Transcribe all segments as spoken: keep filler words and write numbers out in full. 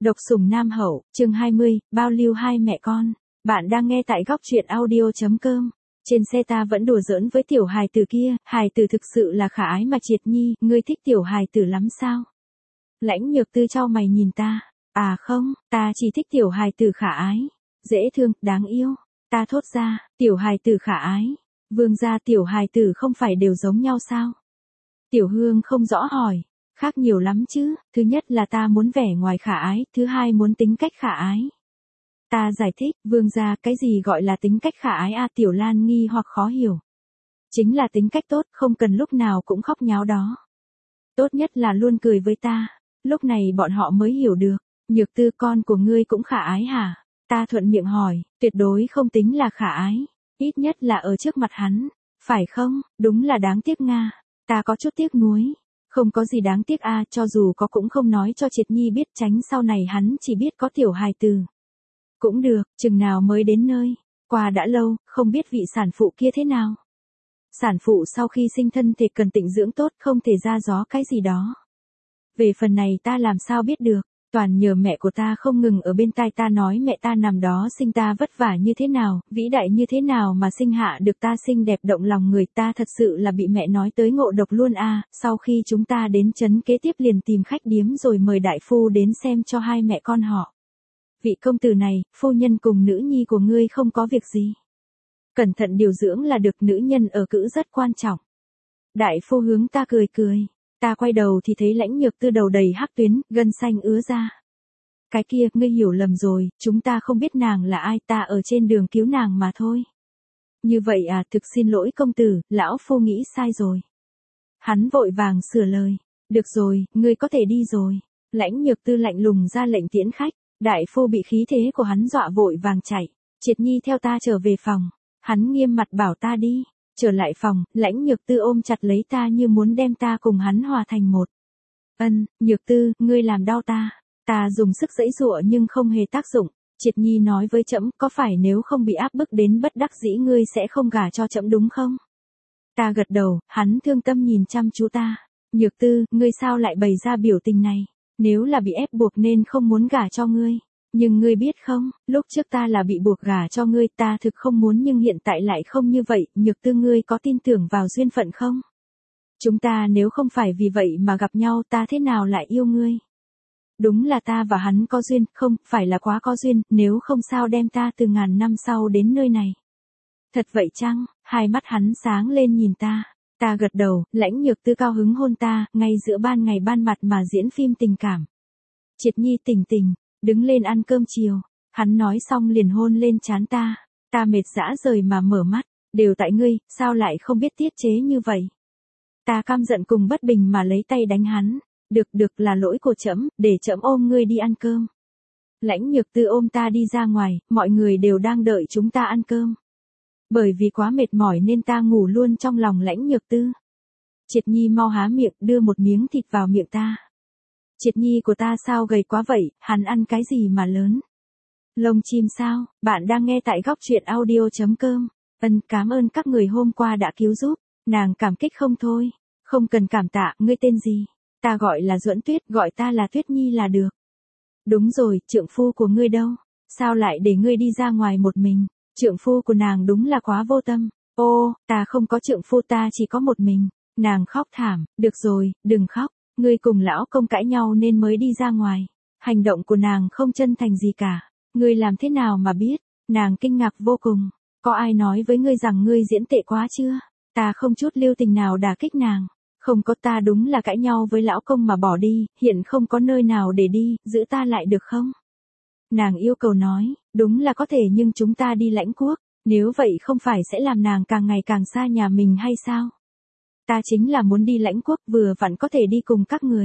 Độc sủng nam hậu, chương hai mươi, bao lưu hai mẹ con. Bạn đang nghe tại góc truyện audio.com. Trên xe ta vẫn đùa giỡn với tiểu hài tử kia, hài tử thực sự là khả ái mà Triệt Nhi, ngươi thích tiểu hài tử lắm sao? Lãnh Nhược Tư chau mày nhìn ta, à không, ta chỉ thích tiểu hài tử khả ái, dễ thương, đáng yêu. Ta thốt ra, tiểu hài tử khả ái, vương gia tiểu hài tử không phải đều giống nhau sao? Tiểu Hương không rõ hỏi. Khác nhiều lắm chứ, thứ nhất là ta muốn vẻ ngoài khả ái, thứ hai muốn tính cách khả ái. Ta giải thích, vương gia, cái gì gọi là tính cách khả ái a? Tiểu Lan nghi hoặc khó hiểu. Chính là tính cách tốt, không cần lúc nào cũng khóc nháo đó. Tốt nhất là luôn cười với ta. Lúc này bọn họ mới hiểu được. Nhược Tư, con của ngươi cũng khả ái hả? Ta thuận miệng hỏi, tuyệt đối không tính là khả ái. Ít nhất là ở trước mặt hắn. Phải không? Đúng là đáng tiếc nga. Ta có chút tiếc nuối. Không có gì đáng tiếc a, cho dù có cũng không nói cho Triệt Nhi biết, tránh sau này hắn chỉ biết có tiểu hài tử. Cũng được, chừng nào mới đến nơi. Qua đã lâu, không biết vị sản phụ kia thế nào. Sản phụ sau khi sinh thân thể cần tịnh dưỡng tốt, không thể ra gió cái gì đó. Về phần này ta làm sao biết được, toàn nhờ mẹ của ta không ngừng ở bên tai ta nói mẹ ta nằm đó sinh ta vất vả như thế nào, vĩ đại như thế nào mà sinh hạ được ta xinh đẹp động lòng người. Ta thật sự là bị mẹ nói tới ngộ độc luôn a. Sau khi chúng ta đến trấn kế tiếp liền tìm khách điếm rồi mời đại phu đến xem cho hai mẹ con họ. Vị công tử này, phu nhân cùng nữ nhi của ngươi không có việc gì. Cẩn thận điều dưỡng là được, nữ nhân ở cữ rất quan trọng. Đại phu hướng ta cười cười. Ta quay đầu thì thấy Lãnh Nhược Tư đầu đầy hắc tuyến, gân xanh ứa ra. Cái kia, ngươi hiểu lầm rồi, chúng ta không biết nàng là ai, ta ở trên đường cứu nàng mà thôi. Như vậy à, thực xin lỗi công tử, lão phu nghĩ sai rồi. Hắn vội vàng sửa lời. Được rồi, ngươi có thể đi rồi. Lãnh Nhược Tư lạnh lùng ra lệnh tiễn khách. Đại phu bị khí thế của hắn dọa vội vàng chạy. Triệt Nhi theo ta trở về phòng. Hắn nghiêm mặt bảo ta đi. Trở lại phòng, Lãnh Nhược Tư ôm chặt lấy ta như muốn đem ta cùng hắn hòa thành một. Ân, Nhược Tư, ngươi làm đau ta. Ta dùng sức giãy giụa nhưng không hề tác dụng. Triệt Nhi nói với trẫm, có phải nếu không bị áp bức đến bất đắc dĩ ngươi sẽ không gả cho trẫm đúng không? Ta gật đầu, hắn thương tâm nhìn chăm chú ta. Nhược Tư, ngươi sao lại bày ra biểu tình này? Nếu là bị ép buộc nên không muốn gả cho ngươi. Nhưng ngươi biết không, lúc trước ta là bị buộc gả cho ngươi, ta thực không muốn nhưng hiện tại lại không như vậy. Nhược Tư, ngươi có tin tưởng vào duyên phận không? Chúng ta nếu không phải vì vậy mà gặp nhau, ta thế nào lại yêu ngươi? Đúng là ta và hắn có duyên, không, phải là quá có duyên, nếu không sao đem ta từ ngàn năm sau đến nơi này. Thật vậy chăng? Hai mắt hắn sáng lên nhìn ta. Ta gật đầu, Lãnh Nhược Tư cao hứng hôn ta, ngay giữa ban ngày ban mặt mà diễn phim tình cảm. Triệt Nhi tỉnh tỉnh, đứng lên ăn cơm chiều. Hắn nói xong liền hôn lên trán ta. Ta mệt dã rời mà mở mắt, đều tại ngươi, sao lại không biết tiết chế như vậy? Ta căm giận cùng bất bình mà lấy tay đánh hắn. Được được, là lỗi của trẫm, để trẫm ôm ngươi đi ăn cơm. Lãnh Nhược Tư ôm ta đi ra ngoài, mọi người đều đang đợi chúng ta ăn cơm. Bởi vì quá mệt mỏi nên ta ngủ luôn trong lòng Lãnh Nhược Tư. Triệt Nhi mau há miệng, đưa một miếng thịt vào miệng ta. Triệt Nhi của ta sao gầy quá vậy, hắn ăn cái gì mà lớn? Lông chim sao? Bạn đang nghe tại góc truyện audio.com. Ân, cảm ơn các người hôm qua đã cứu giúp. Nàng cảm kích không thôi. Không cần cảm tạ, ngươi tên gì? Ta gọi là Duẫn Tuyết, gọi ta là Tuyết Nhi là được. Đúng rồi, trượng phu của ngươi đâu? Sao lại để ngươi đi ra ngoài một mình? Trượng phu của nàng đúng là quá vô tâm. Ô, ta không có trượng phu, ta chỉ có một mình. Nàng khóc thảm, được rồi, đừng khóc. Ngươi cùng lão công cãi nhau nên mới đi ra ngoài. Hành động của nàng không chân thành gì cả. Ngươi làm thế nào mà biết? Nàng kinh ngạc vô cùng. Có ai nói với ngươi rằng ngươi diễn tệ quá chưa? Ta không chút lưu tình nào đả kích nàng. Không có, ta đúng là cãi nhau với lão công mà bỏ đi, hiện không có nơi nào để đi, giữ ta lại được không? Nàng yêu cầu nói, đúng là có thể nhưng chúng ta đi Lãnh Quốc, nếu vậy không phải sẽ làm nàng càng ngày càng xa nhà mình hay sao? Ta chính là muốn đi Lãnh Quốc, vừa vặn có thể đi cùng các người.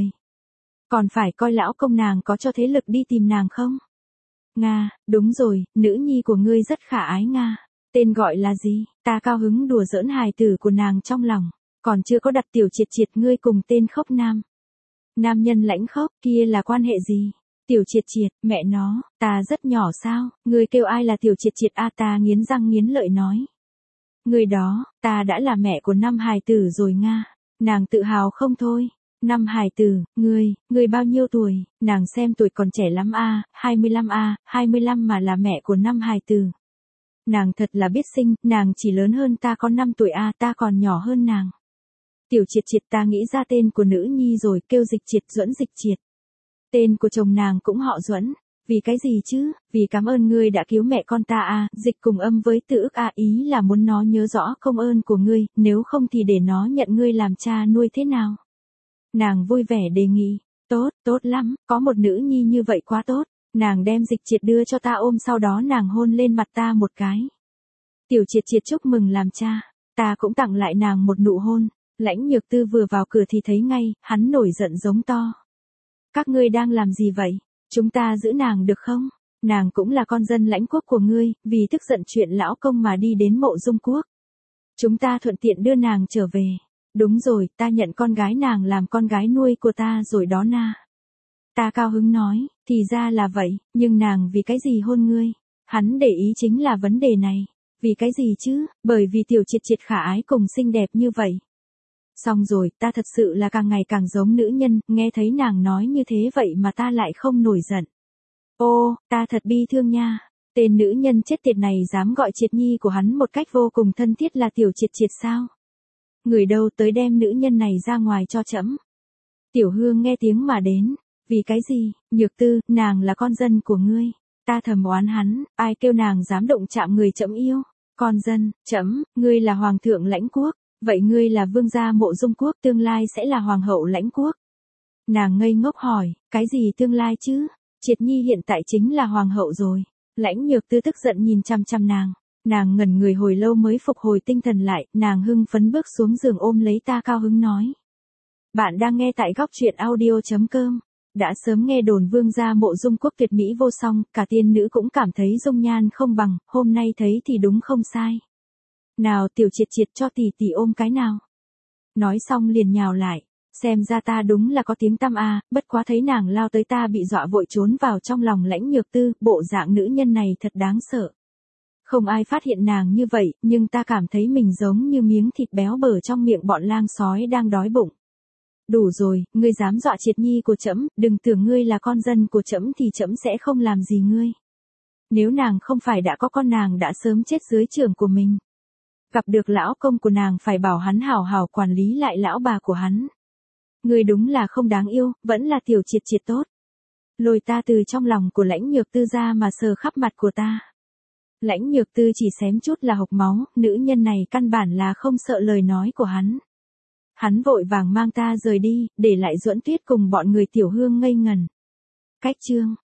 Còn phải coi lão công nàng có cho thế lực đi tìm nàng không? Nga, đúng rồi, nữ nhi của ngươi rất khả ái Nga. Tên gọi là gì? Ta cao hứng đùa giỡn hài tử của nàng trong lòng. Còn chưa có đặt tiểu Triệt Triệt, ngươi cùng tên Khốc Nam. Nam nhân Lãnh Khốc, kia là quan hệ gì? Tiểu Triệt Triệt, mẹ nó, ta rất nhỏ sao? Ngươi kêu ai là tiểu Triệt Triệt a? Ta nghiến răng nghiến lợi nói. Người đó, ta đã là mẹ của năm hài tử rồi Nga. Nàng tự hào không thôi. Năm hài tử, ngươi, ngươi bao nhiêu tuổi, nàng xem tuổi còn trẻ lắm a, hai mươi lăm a, hai mươi lăm mà là mẹ của năm hài tử. Nàng thật là biết sinh, nàng chỉ lớn hơn ta có năm tuổi a, ta còn nhỏ hơn nàng. Tiểu Triệt Triệt, ta nghĩ ra tên của nữ nhi rồi, kêu Dịch Triệt, Duẫn Dịch Triệt. Tên của chồng nàng cũng họ Duẫn. Vì cái gì chứ? Vì cảm ơn ngươi đã cứu mẹ con ta a. Dịch cùng âm với Từ Ức a, ý là muốn nó nhớ rõ công ơn của ngươi, nếu không thì để nó nhận ngươi làm cha nuôi thế nào. Nàng vui vẻ đề nghị, tốt, tốt lắm, có một nữ nhi như vậy quá tốt. Nàng đem Dịch Triệt đưa cho ta ôm, sau đó nàng hôn lên mặt ta một cái. Tiểu Triệt Triệt chúc mừng làm cha, ta cũng tặng lại nàng một nụ hôn. Lãnh Nhược Tư vừa vào cửa thì thấy ngay, hắn nổi giận giống to. Các ngươi đang làm gì vậy? Chúng ta giữ nàng được không? Nàng cũng là con dân Lãnh quốc của ngươi, vì tức giận chuyện lão công mà đi đến Mộ Dung quốc. Chúng ta thuận tiện đưa nàng trở về. Đúng rồi, ta nhận con gái nàng làm con gái nuôi của ta rồi đó na. Ta cao hứng nói, thì ra là vậy, nhưng nàng vì cái gì hôn ngươi? Hắn để ý chính là vấn đề này. Vì cái gì chứ? Bởi vì Tiểu Triệt Triệt khả ái cùng xinh đẹp như vậy. Xong rồi, ta thật sự là càng ngày càng giống nữ nhân, nghe thấy nàng nói như thế vậy mà ta lại không nổi giận. Ô, ta thật bi thương nha. Tên nữ nhân chết tiệt này dám gọi Triệt Nhi của hắn một cách vô cùng thân thiết là Tiểu Triệt Triệt sao? Người đâu tới đem nữ nhân này ra ngoài cho trẫm. Tiểu Hương nghe tiếng mà đến. Vì cái gì? Nhược Tư, nàng là con dân của ngươi. Ta thầm oán hắn, ai kêu nàng dám động chạm người trẫm yêu? Con dân, trẫm, ngươi là hoàng thượng Lãnh quốc. Vậy ngươi là vương gia Mộ Dung quốc, tương lai sẽ là hoàng hậu Lãnh quốc. Nàng ngây ngốc hỏi, cái gì tương lai chứ? Triệt Nhi hiện tại chính là hoàng hậu rồi. Lãnh Nhược Tư tức giận nhìn chăm chăm nàng. Nàng ngẩn người hồi lâu mới phục hồi tinh thần lại, nàng hưng phấn bước xuống giường ôm lấy ta cao hứng nói. Bạn đang nghe tại góc truyện audio chấm com. Đã sớm nghe đồn vương gia Mộ Dung quốc tuyệt mỹ vô song, cả tiên nữ cũng cảm thấy dung nhan không bằng, hôm nay thấy thì đúng không sai. Nào Tiểu Triệt Triệt cho tỷ tỷ ôm cái nào. Nói xong liền nhào lại, xem ra ta đúng là có tiếng tăm a, bất quá thấy nàng lao tới ta bị dọa vội trốn vào trong lòng Lãnh Nhược Tư, bộ dạng nữ nhân này thật đáng sợ. Không ai phát hiện nàng như vậy, nhưng ta cảm thấy mình giống như miếng thịt béo bở trong miệng bọn lang sói đang đói bụng. Đủ rồi, ngươi dám dọa Triệt Nhi của trẫm, đừng tưởng ngươi là con dân của trẫm thì trẫm sẽ không làm gì ngươi. Nếu nàng không phải đã có con nàng đã sớm chết dưới trưởng của mình. Gặp được lão công của nàng phải bảo hắn hảo hảo quản lý lại lão bà của hắn. Ngươi đúng là không đáng yêu, vẫn là Tiểu Triệt Triệt tốt. Lôi ta từ trong lòng của Lãnh Nhược Tư ra mà sờ khắp mặt của ta. Lãnh Nhược Tư chỉ xém chút là hộc máu, nữ nhân này căn bản là không sợ lời nói của hắn. Hắn vội vàng mang ta rời đi, để lại Duẫn Tuyết cùng bọn người Tiểu Hương ngây ngần. Cách chương